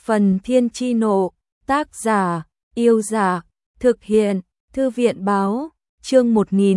Phần Thiên Chi Nộ, tác giả, Yêu Giả, thực hiện, Thư viện Báo, chương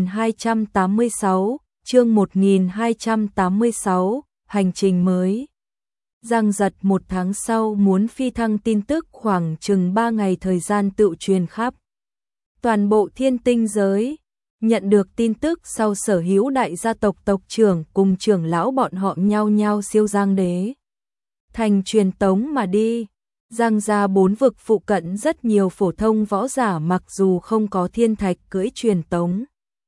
1286, hành trình mới. Giang Giật một tháng sau muốn phi thăng tin tức khoảng chừng 3 ngày thời gian tự truyền khắp toàn bộ thiên tinh giới. Nhận được tin tức sau, sở hữu đại gia tộc tộc trưởng cùng trưởng lão bọn họ nhao nhao siêu Giang Đế thành truyền tống mà đi. Giang gia 4 vực phụ cận rất nhiều phổ thông võ giả mặc dù không có thiên thạch cưỡi truyền tống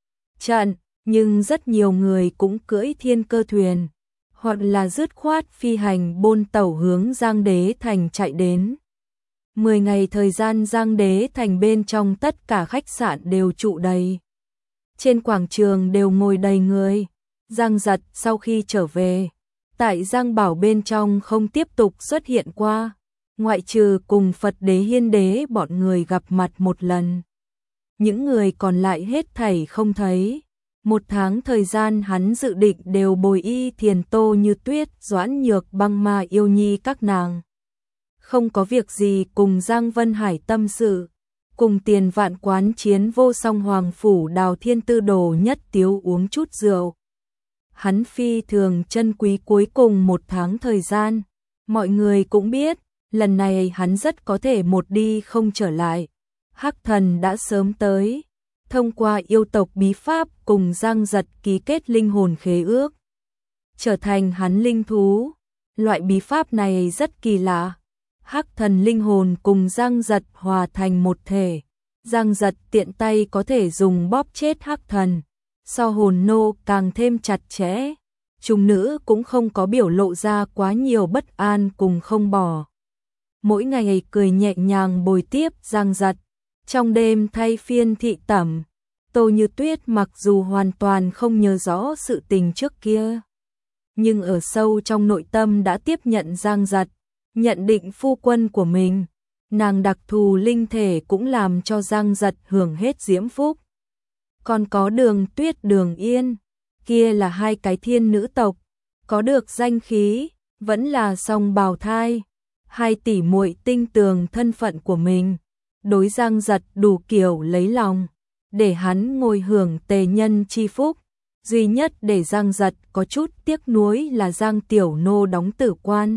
trận, nhưng rất nhiều người cũng cưỡi thiên cơ thuyền, hoặc là dứt khoát phi hành bôn tàu hướng Giang Đế thành chạy đến. 10 ngày thời gian, Giang Đế thành bên trong tất cả khách sạn đều trụ đầy. Trên quảng trường đều ngồi đầy người. Giang Giật sau khi trở về, tại Giang Bảo bên trong không tiếp tục xuất hiện qua, ngoại trừ cùng Phật Đế Hiên Đế bọn người gặp mặt một lần. Những người còn lại hết thảy không thấy. Một tháng thời gian hắn dự định đều bồi Y Thiền, Tô Như Tuyết, Doãn Nhược Băng, Ma Yêu Nhi các nàng. Không có việc gì cùng Giang Vân Hải tâm sự, cùng Tiền Vạn Quán chiến vô song Hoàng Phủ Đào Thiên Tư Đồ Nhất Tiếu uống chút rượu. Hắn phi thường chân quý cuối cùng một tháng thời gian. Mọi người cũng biết, lần này hắn rất có thể một đi không trở lại. Hắc Thần đã sớm tới, thông qua yêu tộc bí pháp cùng Giang Giật ký kết linh hồn khế ước, trở thành hắn linh thú. Loại bí pháp này rất kỳ lạ. Hắc Thần linh hồn cùng Giang Giật hòa thành một thể. Giang Giật tiện tay có thể dùng bóp chết Hắc Thần, so hồn nô càng thêm chặt chẽ. Trùng nữ cũng không có biểu lộ ra quá nhiều bất an cùng không bỏ. Mỗi ngày cười nhẹ nhàng bồi tiếp Giang Giật. Trong đêm thay phiên thị tẩm, Tô Như Tuyết mặc dù hoàn toàn không nhớ rõ sự tình trước kia, nhưng ở sâu trong nội tâm đã tiếp nhận Giang Giật, nhận định phu quân của mình. Nàng đặc thù linh thể cũng làm cho Giang Giật hưởng hết diễm phúc. Còn có Đường Tuyết, Đường Yên, kia là hai cái thiên nữ tộc, có được danh khí, vẫn là song bào thai. Hai tỷ muội tinh tường thân phận của mình, đối Giang Giật đủ kiểu lấy lòng, để hắn ngồi hưởng tề nhân chi phúc. Duy nhất để Giang Giật có chút tiếc nuối là Giang Tiểu Nô đóng tử quan.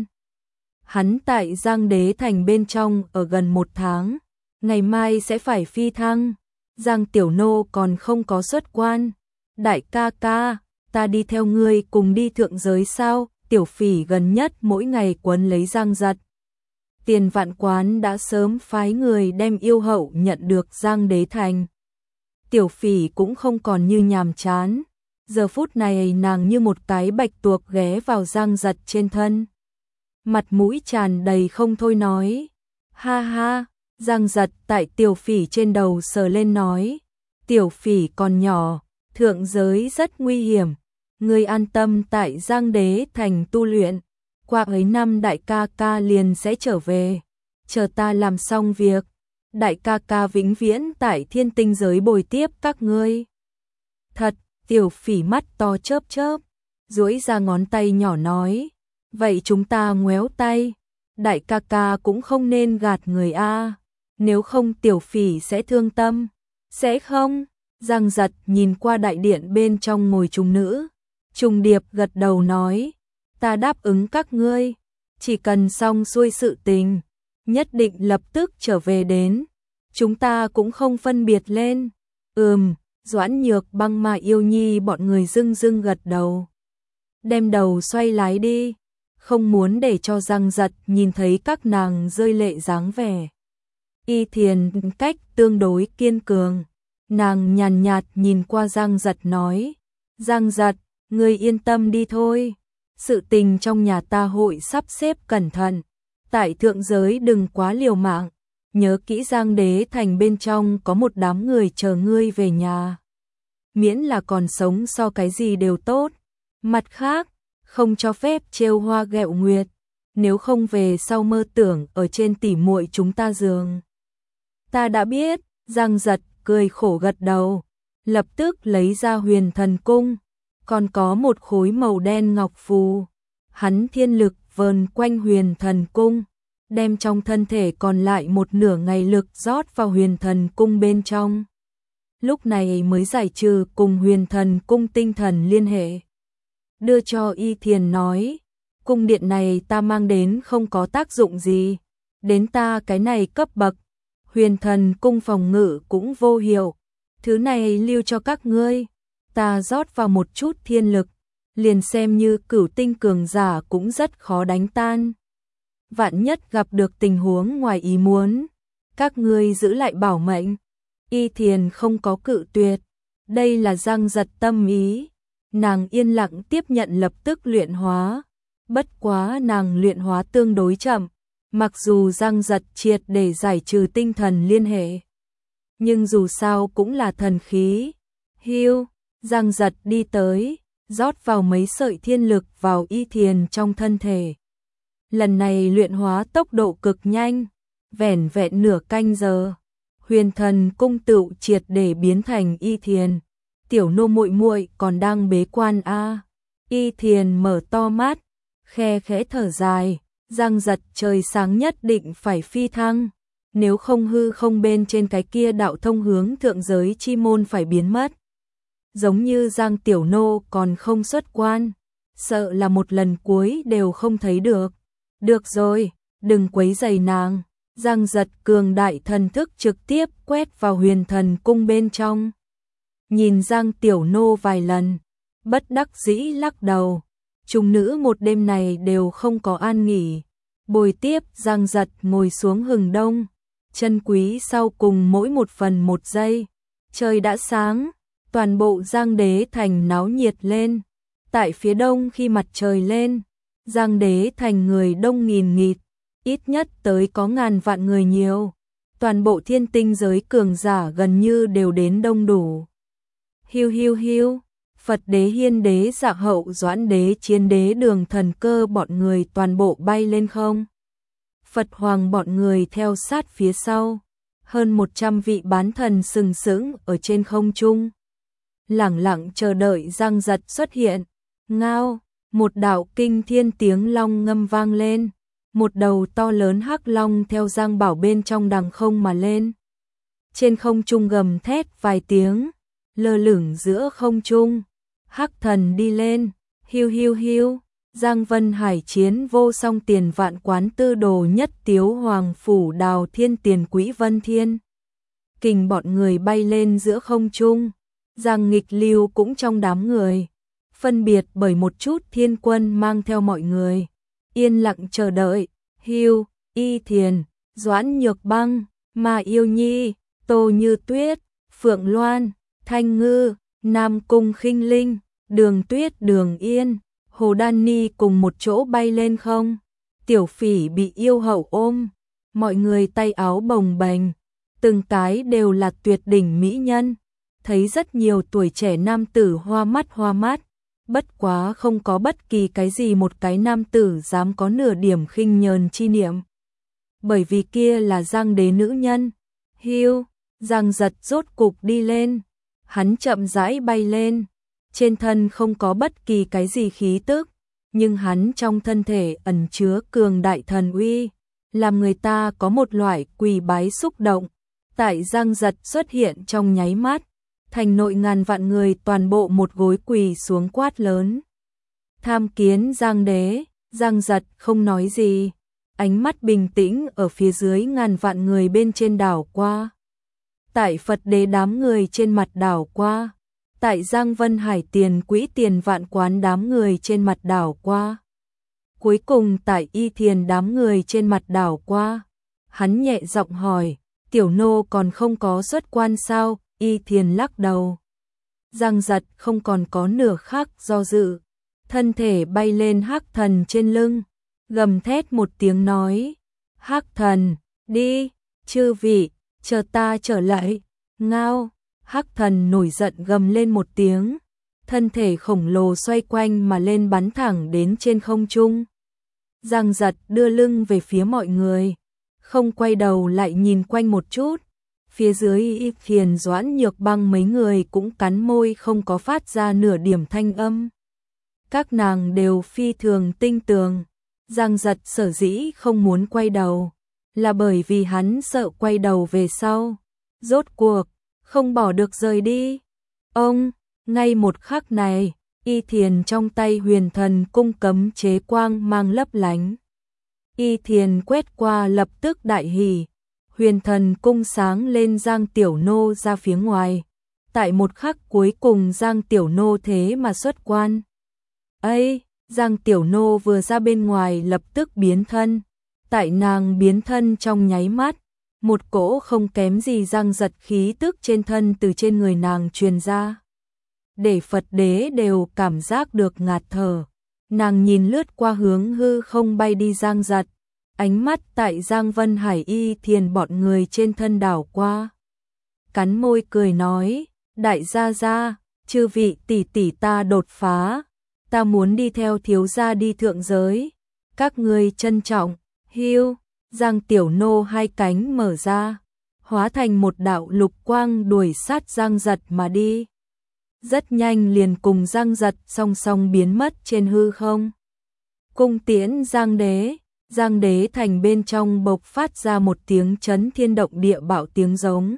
Hắn tại Giang Đế thành bên trong ở gần 1 tháng, ngày mai sẽ phải phi thăng. Giang Tiểu Nô còn không có xuất quan. Đại ca ca, ta đi theo ngươi cùng đi thượng giới sao? Tiểu Phỉ gần nhất mỗi ngày quấn lấy Giang Giật. Tiền Vạn Quán đã sớm phái người đem yêu hậu nhận được Giang Đế thành. Tiểu Phỉ cũng không còn như nhàm chán. Giờ phút này nàng như một cái bạch tuộc ghé vào Giang Giật trên thân, mặt mũi tràn đầy không thôi nói. Ha ha. Giang Giật tại Tiểu Phỉ trên đầu sờ lên nói. Tiểu Phỉ còn nhỏ, thượng giới rất nguy hiểm, ngươi an tâm tại Giang Đế thành tu luyện, qua ấy năm đại ca ca liền sẽ trở về, chờ ta làm xong việc, đại ca ca vĩnh viễn tại thiên tinh giới bồi tiếp các ngươi. Thật. Tiểu Phỉ mắt to chớp chớp, duỗi ra ngón tay nhỏ nói. Vậy chúng ta ngoéo tay, đại ca ca cũng không nên gạt người a, nếu không Tiểu Phỉ sẽ thương tâm. Sẽ không? Giang Giật nhìn qua đại điện bên trong ngồi trùng nữ, trùng điệp gật đầu nói. Ta đáp ứng các ngươi, chỉ cần xong xuôi sự tình, nhất định lập tức trở về đến. Chúng ta cũng không phân biệt lên. Doãn Nhược Băng, Ma Yêu Nhi bọn người dưng dưng gật đầu. Đem đầu xoay lái đi, không muốn để cho Giang Giật nhìn thấy các nàng rơi lệ dáng vẻ. Y Thiền cách tương đối kiên cường, nàng nhàn nhạt nhìn qua Giang Giật nói. Giang Giật, ngươi yên tâm đi thôi, sự tình trong nhà ta hội sắp xếp cẩn thận, tại thượng giới đừng quá liều mạng. Nhớ kỹ Giang Đế thành bên trong có một đám người chờ ngươi về nhà. Miễn là còn sống so cái gì đều tốt. Mặt khác, không cho phép trêu hoa ghẹo nguyệt, nếu không về sau mơ tưởng ở trên tỉ muội chúng ta giường. Ta đã biết. Giang Giật cười khổ gật đầu, lập tức lấy ra Huyền Thần Cung, còn có một khối màu đen ngọc phù. Hắn thiên lực vờn quanh Huyền Thần Cung, đem trong thân thể còn lại một nửa ngày lực rót vào huyền thần cung bên trong. Lúc này mới giải trừ cùng huyền thần cung tinh thần liên hệ. Đưa cho Y Thiền nói, cung điện này ta mang đến không có tác dụng gì, đến ta cái này cấp bậc, huyền thần cung phòng ngự cũng vô hiệu, thứ này lưu cho các ngươi, ta rót vào một chút thiên lực, liền xem như cửu tinh cường giả cũng rất khó đánh tan. Vạn nhất gặp được tình huống ngoài ý muốn, các ngươi giữ lại bảo mệnh. Y Thiền không có cự tuyệt, đây là Giang Giật tâm ý, nàng yên lặng tiếp nhận lập tức luyện hóa. Bất quá nàng luyện hóa tương đối chậm, mặc dù Giang Giật triệt để giải trừ tinh thần liên hệ, nhưng dù sao cũng là thần khí. Hiu, Giang Giật đi tới, rót vào mấy sợi thiên lực vào Y Thiền trong thân thể. Lần này luyện hóa tốc độ cực nhanh, vẻn vẹn nửa canh giờ, huyền thần cung tựu triệt để biến thành Y Thiền. Tiểu nô muội muội còn đang bế quan a. Y Thiền mở to mắt, khe khẽ thở dài, Giang Giật trời sáng nhất định phải phi thăng, nếu không hư không bên trên cái kia đạo thông hướng thượng giới chi môn phải biến mất. Giống như Giang tiểu nô còn không xuất quan, sợ là một lần cuối đều không thấy được. Được rồi, đừng quấy rầy nàng. Giang Giật cường đại thần thức trực tiếp quét vào huyền thần cung bên trong. Nhìn Giang tiểu nô vài lần, bất đắc dĩ lắc đầu. Chúng nữ một đêm này đều không có an nghỉ. Bồi tiếp Giang Giật ngồi xuống hừng đông, chân quý sau cùng mỗi một phần một giây. Trời đã sáng, toàn bộ Giang Đế Thành náo nhiệt lên. Tại phía đông khi mặt trời lên, Giang Đế Thành người đông nghìn nghịt, ít nhất tới có ngàn vạn người nhiều. Toàn bộ thiên tinh giới cường giả gần như đều đến đông đủ. Hiu hiu hiu, Phật đế, Hiên đế, Dạ hậu, Doãn đế, Chiến đế, Đường thần cơ bọn người toàn bộ bay lên không. Phật hoàng bọn người theo sát phía sau, hơn 100 vị bán thần sừng sững ở trên không trung, lẳng lặng chờ đợi Giang Giật xuất hiện. Ngao, một đạo kinh thiên tiếng long ngâm vang lên, một đầu to lớn hắc long theo Giang Bảo bên trong đằng không mà lên. Trên không trung gầm thét vài tiếng, lơ lửng giữa không trung, hắc thần đi lên, hiu hiu hiu, Giang Vân Hải chiến vô song tiền vạn quán tư đồ nhất tiếu hoàng phủ đào thiên tiền quỹ vân thiên. Kình bọn người bay lên giữa không trung, Giang Nghịch Lưu cũng trong đám người, phân biệt bởi một chút thiên quân mang theo mọi người, yên lặng chờ đợi. Hiu, Y Thiền, Doãn Nhược Băng, Ma Yêu Nhi, Tô Như Tuyết, Phượng Loan, Thanh Ngư, Nam Cung Khinh Linh, Đường Tuyết, Đường Yên, Hồ Đan Ni cùng một chỗ bay lên không. Tiểu Phỉ bị yêu hậu ôm, mọi người tay áo bồng bềnh, từng cái đều là tuyệt đỉnh mỹ nhân, thấy rất nhiều tuổi trẻ nam tử hoa mắt, bất quá không có bất kỳ cái gì một cái nam tử dám có nửa điểm khinh nhờn chi niệm. Bởi vì kia là Giang Đế nữ nhân. Hiu, Giang Giật rốt cục đi lên, hắn chậm rãi bay lên, trên thân không có bất kỳ cái gì khí tức, nhưng hắn trong thân thể ẩn chứa cường đại thần uy, làm người ta có một loại quỳ bái xúc động. Tại Giang Giật xuất hiện trong nháy mắt, thành nội ngàn vạn người toàn bộ một gối quỳ xuống quát lớn. Tham kiến Giang Đế. Giang Giật không nói gì, ánh mắt bình tĩnh ở phía dưới ngàn vạn người bên trên đảo qua. Tại Phật đế đám người trên mặt đảo qua. Tại Giang Vân Hải tiền quỹ tiền vạn quán đám người trên mặt đảo qua. Cuối cùng tại Y Thiền đám người trên mặt đảo qua. Hắn nhẹ giọng hỏi, tiểu nô còn không có xuất quan sao? Y Thiền lắc đầu. Giang Giật không còn có nửa khắc do dự, thân thể bay lên hắc thần trên lưng, gầm thét một tiếng nói, hắc thần, đi, chư vị, chờ ta trở lại. Ngao, hắc thần nổi giận gầm lên một tiếng, thân thể khổng lồ xoay quanh mà lên bắn thẳng đến trên không trung. Giang Giật đưa lưng về phía mọi người, không quay đầu lại nhìn quanh một chút. Phía dưới Y Thiền, Doãn Nhược Băng mấy người cũng cắn môi không có phát ra nửa điểm thanh âm. Các nàng đều phi thường tinh tường, Giang Giật sở dĩ không muốn quay đầu, là bởi vì hắn sợ quay đầu về sau. Rốt cuộc, không bỏ được rời đi. Ông, ngay một khắc này, Y Thiền trong tay Huyền Thần Cung cấm chế quang mang lấp lánh. Y Thiền quét qua lập tức đại hỉ, Huyền Thần Cung sáng lên Giang Tiểu Nô ra phía ngoài. Tại một khắc cuối cùng Giang Tiểu Nô thế mà xuất quan. Ây, Giang Tiểu Nô vừa ra bên ngoài lập tức biến thân. Tại nàng biến thân trong nháy mắt, một cỗ không kém gì Giang Giật khí tức trên thân từ trên người nàng truyền ra. Để Phật đế đều cảm giác được ngạt thở. Nàng nhìn lướt qua hướng hư không bay đi Giang Giật, ánh mắt tại Giang Vân Hải Y Thiền bọn người trên thân đảo qua. Cắn môi cười nói, đại gia gia, chư vị tỷ tỷ ta đột phá, ta muốn đi theo thiếu gia đi thượng giới, các ngươi trân trọng. Hiu, Giang Tiểu Nô hai cánh mở ra, hóa thành một đạo lục quang đuổi sát Giang Giật mà đi. Rất nhanh liền cùng Giang Giật song song biến mất trên hư không. Cung tiễn Giang đế thành bên trong bộc phát ra một tiếng chấn thiên động địa bạo tiếng giống.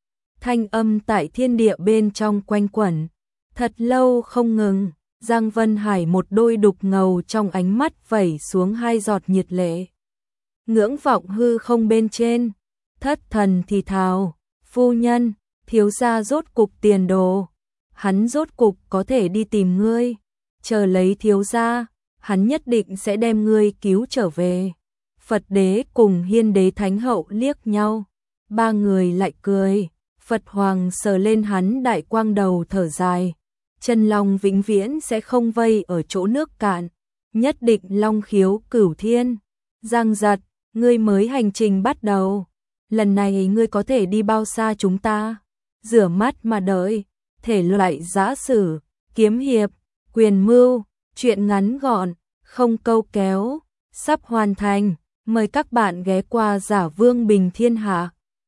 Thanh âm tại thiên địa bên trong quanh quẩn, thật lâu không ngừng. Giang Vân Hải một đôi đục ngầu trong ánh mắt vẩy xuống hai giọt nhiệt lệ. Ngưỡng vọng hư không bên trên, thất thần thì thào, phu nhân, thiếu gia rốt cục tiền đồ, hắn rốt cục có thể đi tìm ngươi, chờ lấy thiếu gia, hắn nhất định sẽ đem ngươi cứu trở về. Phật đế cùng Hiên đế thánh hậu liếc nhau, ba người lại cười, Phật hoàng sờ lên hắn đại quang đầu thở dài, chân long vĩnh viễn sẽ không vây ở chỗ nước cạn, nhất định long khiếu cửu thiên. Giang Giật, ngươi mới hành trình bắt đầu, lần này ngươi có thể đi bao xa chúng ta? Rửa mắt mà đợi, thể loại giã sử, kiếm hiệp, quyền mưu, truyện ngắn gọn, không câu kéo, sắp hoàn thành, mời các bạn ghé qua Giả Vương Bình Thiên Hạ.